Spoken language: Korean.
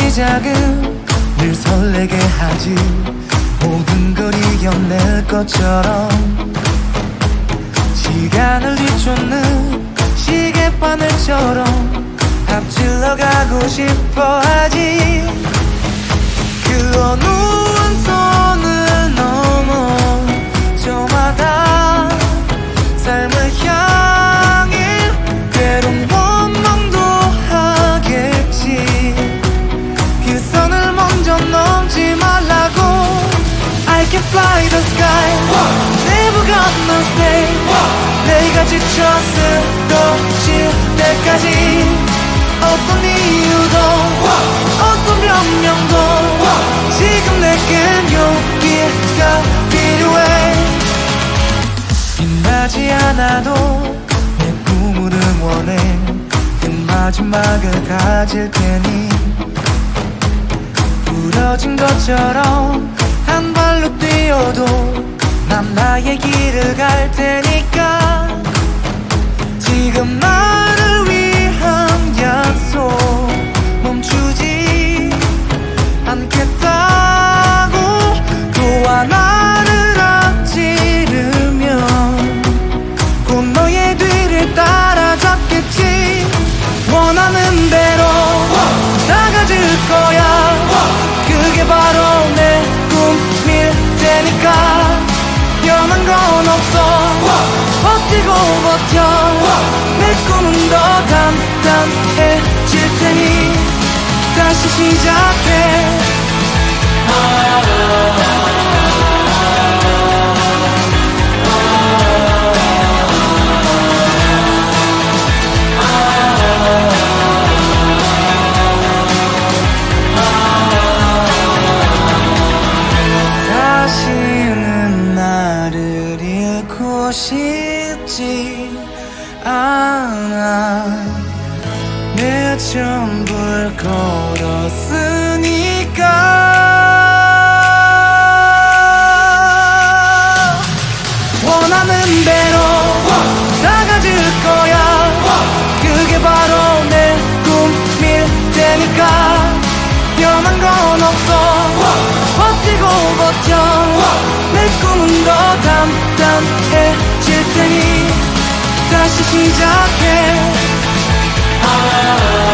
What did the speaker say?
시작은 늘 설레게 하지. 모든 걸 이겨낼 것처럼 시간을 뒤쫓는 시계바늘처럼 앞질러 가고 싶어 하지. 그 어느 손을 넘어 저마다 삶을 향해 때론 원망도 하겠지. 그 선을 먼저 넘지 말라고. I can fly the sky, never gonna stay. 내가 지쳐 쓰러질 때까지 어떤 이유도 어떤 변명도 지금 내겐 용기가 필요해. 빛나지 않아도 내 꿈을 응원해. 그 마지막을 가질 테니 부러진 것처럼 한 발로 뛰어도 난 나의 길을 갈 테니까. 지금 나를 위한 약속 멈추지 않겠다고 또 하나를 앞지르면 곧 너의 뒤를 따라잡겠지. 원하는 대로 다 가질 거야. 그게 바로 내 꿈일 테니까. 변한 건 없어. 버티고 버텨. 내 꿈은 더 단단해질 테니 다시 시작해. 다시는 나를 잃고 싶지 않아. 내 전부를 걸었으니까. 원하는 대로 다 가질 거야. 그게 바로 내 꿈일 테니까. 변한 건 없어. 버티고 버텨. 내 꿈은 더 단단해질 테니 다시 시작해.